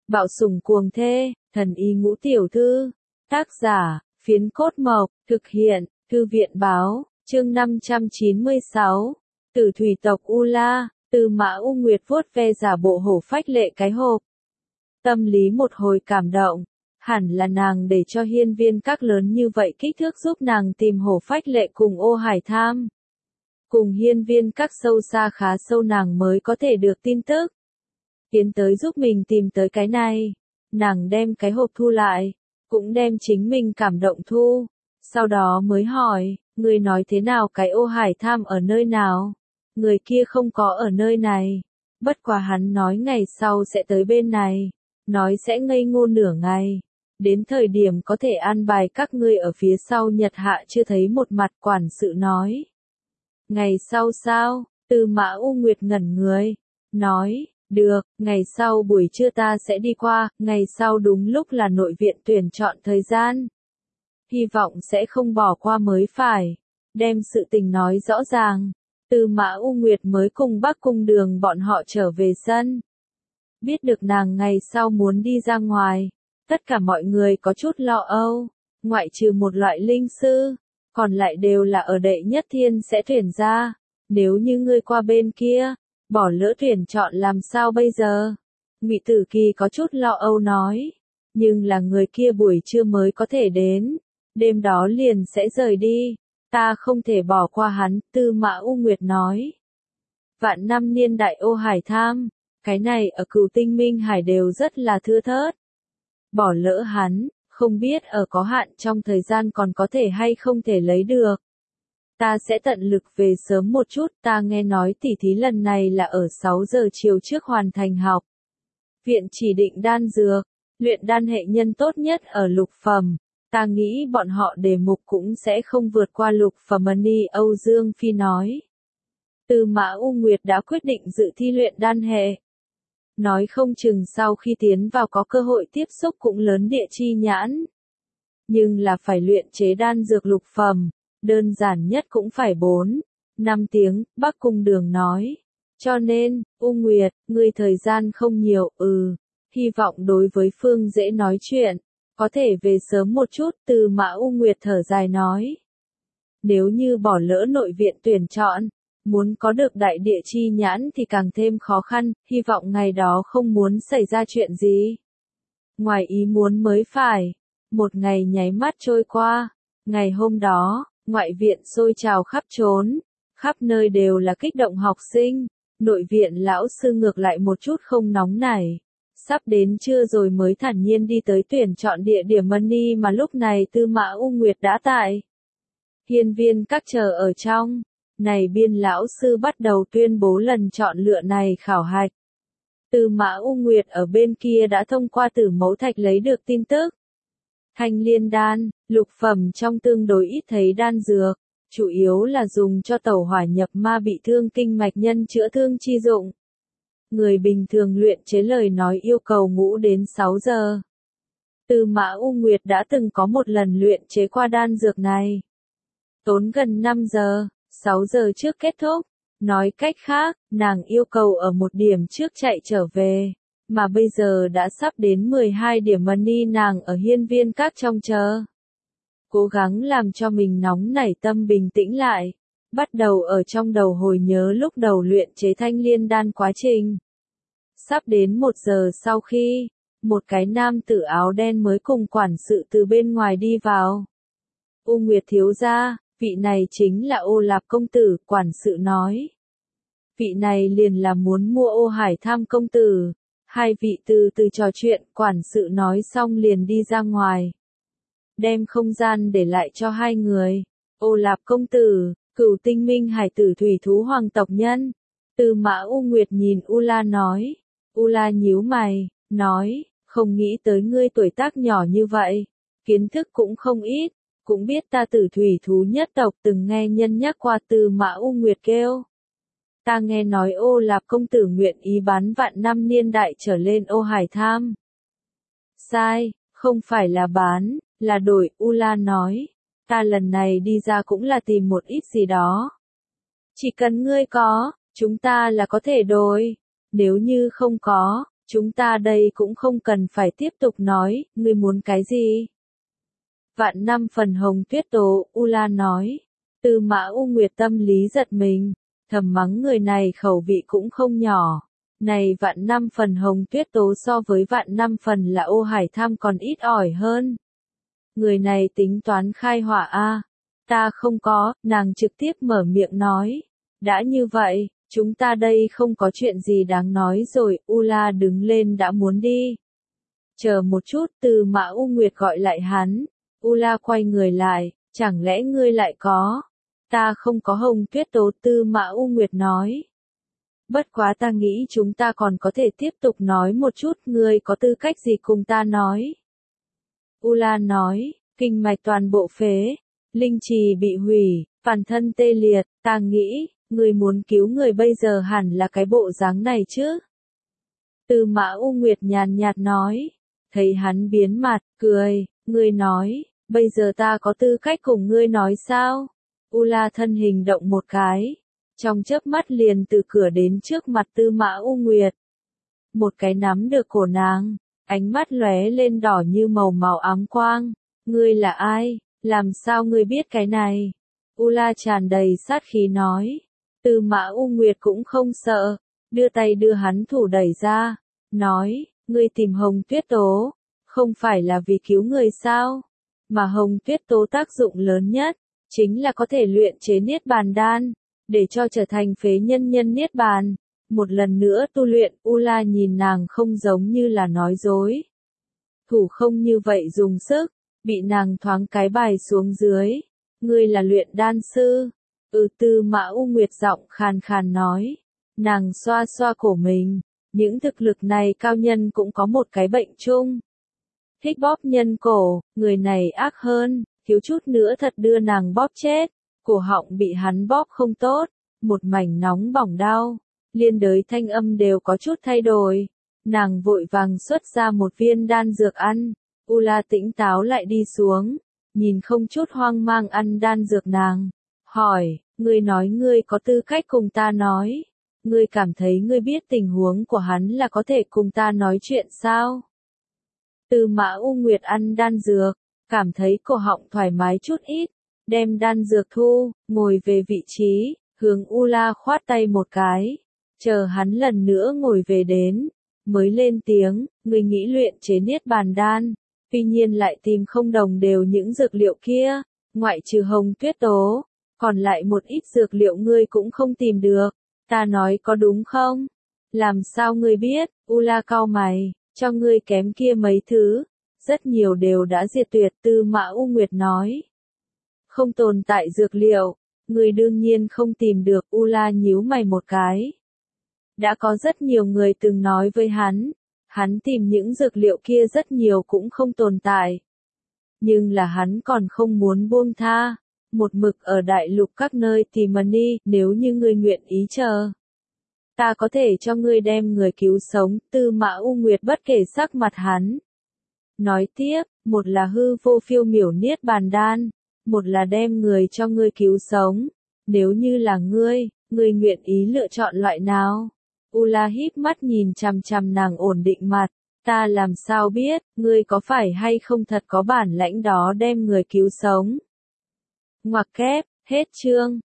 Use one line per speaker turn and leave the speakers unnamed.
Bạo sủng cuồng thê, thần y ngũ tiểu thư. Tác giả, Phiến Cốt Mộc, thực hiện, Thư viện báo, chương 596. Tử thủy tộc U La, Tư Mã U Nguyệt vuốt ve giả bộ hổ phách lệ cái hộp. Tâm lý một hồi cảm động, hẳn là nàng để cho hiên viên các lớn như vậy kích thước giúp nàng tìm hổ phách lệ cùng Ô Hải Tham. Cùng hiên viên các sâu xa khá sâu nàng mới có thể được tin tức. Tiến tới giúp mình tìm tới cái này. Nàng đem cái hộp thu lại, cũng đem chính mình cảm động thu. Sau đó mới hỏi, người nói thế nào cái Ô Hải Tham ở nơi nào? Người kia không có ở nơi này. Bất quá hắn nói ngày sau sẽ tới bên này. Nói sẽ ngây ngô nửa ngày. Đến thời điểm có thể an bài các ngươi ở phía sau Nhật Hạ chưa thấy một mặt quản sự nói. Ngày sau sao? Tư Mã U Nguyệt ngẩn người. Nói, được, ngày sau buổi trưa ta sẽ đi qua, ngày sau đúng lúc là nội viện tuyển chọn thời gian. Hy vọng sẽ không bỏ qua mới phải. Đem sự tình nói rõ ràng. Tư Mã U Nguyệt mới cùng Bắc Cung Đường bọn họ trở về sân. Biết được nàng ngày sau muốn đi ra ngoài. Tất cả mọi người có chút lo âu. Ngoại trừ một loại linh sư. Còn lại đều là ở đệ nhất thiên sẽ tuyển ra. Nếu như ngươi qua bên kia, bỏ lỡ tuyển chọn làm sao bây giờ? Ngụy Tử Kỳ có chút lo âu nói. Nhưng là người kia buổi trưa mới có thể đến. Đêm đó liền sẽ rời đi. Ta không thể bỏ qua hắn, Tư Mã U Nguyệt nói. Vạn năm niên đại Ô Hải Tham. Cái này ở Cửu Tinh Minh Hải đều rất là thưa thớt. Bỏ lỡ hắn, không biết ở có hạn trong thời gian còn có thể hay không thể lấy được. Ta sẽ tận lực về sớm một chút, ta nghe nói tỉ thí lần này là ở 6 giờ chiều trước hoàn thành học. Viện chỉ định đan dược, luyện đan hệ nhân tốt nhất ở lục phẩm. Ta nghĩ bọn họ đề mục cũng sẽ không vượt qua lục phẩm. Ni Âu Dương Phi nói. Tư Mã U Nguyệt đã quyết định dự thi luyện đan hệ. Nói không chừng sau khi tiến vào có cơ hội tiếp xúc cũng lớn địa chi nhãn. Nhưng là phải luyện chế đan dược lục phẩm, đơn giản nhất cũng phải 4-5 tiếng, Bắc Cung Đường nói. Cho nên, U Nguyệt, ngươi thời gian không nhiều, hy vọng đối với Phương dễ nói chuyện, có thể về sớm một chút, Tư Mã U Nguyệt thở dài nói. Nếu như bỏ lỡ nội viện tuyển chọn, muốn có được đại địa chi nhãn thì càng thêm khó khăn, hy vọng ngày đó không muốn xảy ra chuyện gì. Ngoài ý muốn mới phải. Một ngày nháy mắt trôi qua. Ngày hôm đó, ngoại viện sôi trào khắp trốn. Khắp nơi đều là kích động học sinh. Nội viện lão sư ngược lại một chút không nóng nảy. Sắp đến trưa rồi mới thản nhiên đi tới tuyển chọn địa điểm Mani mà lúc này Tư Mã U Nguyệt đã tại. Hiên viên các chờ ở trong. Này biên lão sư bắt đầu tuyên bố lần chọn lựa này khảo hạch. Tư Mã U Nguyệt ở bên kia đã thông qua Tử Mẫu Thạch lấy được tin tức. Thanh liên đan, lục phẩm trong tương đối ít thấy đan dược, chủ yếu là dùng cho tẩu hỏa nhập ma bị thương kinh mạch nhân chữa thương chi dụng. Người bình thường luyện chế lời nói yêu cầu ngủ đến 6 giờ. Tư Mã U Nguyệt đã từng có một lần luyện chế qua đan dược này. Tốn gần 5 giờ. 6 giờ trước kết thúc, nói cách khác, nàng yêu cầu ở 1 điểm trước chạy trở về, mà bây giờ đã sắp đến 12 điểm Mani nàng ở hiên viên các trong chờ. Cố gắng làm cho mình nóng nảy tâm bình tĩnh lại, bắt đầu ở trong đầu hồi nhớ lúc đầu luyện chế thanh liên đan quá trình. Sắp đến 1 giờ sau khi, một cái nam tử áo đen mới cùng quản sự từ bên ngoài đi vào. U Nguyệt thiếu gia. Vị này chính là Ô Lạp công tử, quản sự nói. Vị này liền là muốn mua Ô Hải Tham công tử. Hai vị từ từ trò chuyện, quản sự nói xong liền đi ra ngoài. Đem không gian để lại cho hai người. Ô Lạp công tử, Cửu Tinh Minh Hải tử thủy thú hoàng tộc nhân. Tư Mã U Nguyệt nhìn U La nói. U La nhíu mày, nói, không nghĩ tới ngươi tuổi tác nhỏ như vậy. Kiến thức cũng không ít. Cũng biết ta tử thủy thú nhất tộc từng nghe nhân nhắc qua Tư Mã U Nguyệt kêu. Ta nghe nói Ô Lạp công tử nguyện ý bán vạn năm niên đại trở lên Ô Hải Tham. Sai, không phải là bán, là đổi, U La nói. Ta lần này đi ra cũng là tìm một ít gì đó. Chỉ cần ngươi có, chúng ta là có thể đổi. Nếu như không có, Chúng ta đây cũng không cần phải tiếp tục nói, ngươi muốn cái gì? Vạn năm phần hồng tuyết tố, Ula nói. Tư Mã U Nguyệt tâm lý giật mình, thầm mắng người này khẩu vị cũng không nhỏ. Này vạn năm phần hồng tuyết tố so với vạn năm phần là ô hải tham còn ít ỏi hơn. Người này tính toán khai họa a. Ta không có, nàng trực tiếp mở miệng nói. Đã như vậy, chúng ta đây không có chuyện gì đáng nói rồi, Ula đứng lên đã muốn đi. Chờ một chút, Tư Mã U Nguyệt gọi lại hắn. Ula quay người lại, chẳng lẽ ngươi lại có? Ta không có hồng tuyết tố, Tư Mã U Nguyệt nói. Bất quá ta nghĩ chúng ta còn có thể tiếp tục nói một chút, ngươi có tư cách gì cùng ta nói? Ula nói, kinh mạch toàn bộ phế, linh trì bị hủy, phản thân tê liệt, ta nghĩ, ngươi muốn cứu người bây giờ hẳn là cái bộ dáng này chứ? Tư Mã U Nguyệt nhàn nhạt nói, thấy hắn biến mặt, cười, ngươi nói, bây giờ ta có tư cách cùng ngươi nói sao? Ula thân hình động một cái, trong chớp mắt liền từ cửa đến trước mặt Tư Mã U Nguyệt. Một cái nắm được cổ nàng, ánh mắt lóe lên đỏ như màu ám quang. Ngươi là ai? Làm sao ngươi biết cái này? Ula tràn đầy sát khí nói. Tư Mã U Nguyệt cũng không sợ, đưa tay đưa hắn thủ đẩy ra, nói, ngươi tìm hồng tuyết tố, không phải là vì cứu người sao? Mà hồng tuyết tố tác dụng lớn nhất, chính là có thể luyện chế niết bàn đan, để cho trở thành phế nhân niết bàn. Một lần nữa tu luyện, Ula nhìn nàng không giống như là nói dối. Thủ không như vậy dùng sức, bị nàng thoáng cái bài xuống dưới. Ngươi là luyện đan sư. Tư Mã U Nguyệt giọng khàn khàn nói. Nàng xoa xoa cổ mình. Những thực lực này cao nhân cũng có một cái bệnh chung. Thích bóp nhân cổ, người này ác hơn, thiếu chút nữa thật đưa nàng bóp chết. Cổ họng bị hắn bóp không tốt, một mảnh nóng bỏng đau, liên đới thanh âm đều có chút thay đổi. Nàng vội vàng xuất ra một viên đan dược ăn. Ula tỉnh táo lại đi xuống, nhìn không chút hoang mang ăn đan dược nàng. Hỏi, ngươi nói ngươi có tư cách cùng ta nói. Ngươi cảm thấy ngươi biết tình huống của hắn là có thể cùng ta nói chuyện sao? Tư Mã U Nguyệt ăn đan dược, cảm thấy cổ họng thoải mái chút ít, đem đan dược thu, ngồi về vị trí, hướng Ula khoát tay một cái, chờ hắn lần nữa ngồi về đến, mới lên tiếng, ngươi nghĩ luyện chế niết bàn đan, tuy nhiên lại tìm không đồng đều những dược liệu kia, ngoại trừ hồng tuyết tố, còn lại một ít dược liệu ngươi cũng không tìm được, ta nói có đúng không? Làm sao ngươi biết? Ula cau mày, cho ngươi kém kia mấy thứ, rất nhiều đều đã diệt tuyệt. Tư Mã U Nguyệt nói. Không tồn tại dược liệu, ngươi đương nhiên không tìm được. Ula nhíu mày một cái. Đã có rất nhiều người từng nói với hắn tìm những dược liệu kia rất nhiều cũng không tồn tại. Nhưng là hắn còn không muốn buông tha, một mực ở đại lục các nơi tìm money, nếu như ngươi nguyện ý chờ. Ta có thể cho ngươi đem người cứu sống. Tư Mã U Nguyệt bất kể sắc mặt hắn. Nói tiếp, một là hư vô phiêu miểu niết bàn đan, một là đem người cho ngươi cứu sống. Nếu như là ngươi nguyện ý lựa chọn loại nào? Ula híp mắt nhìn chằm chằm nàng ổn định mặt. Ta làm sao biết, ngươi có phải hay không thật có bản lãnh đó đem người cứu sống? Ngoặc kép, hết chương.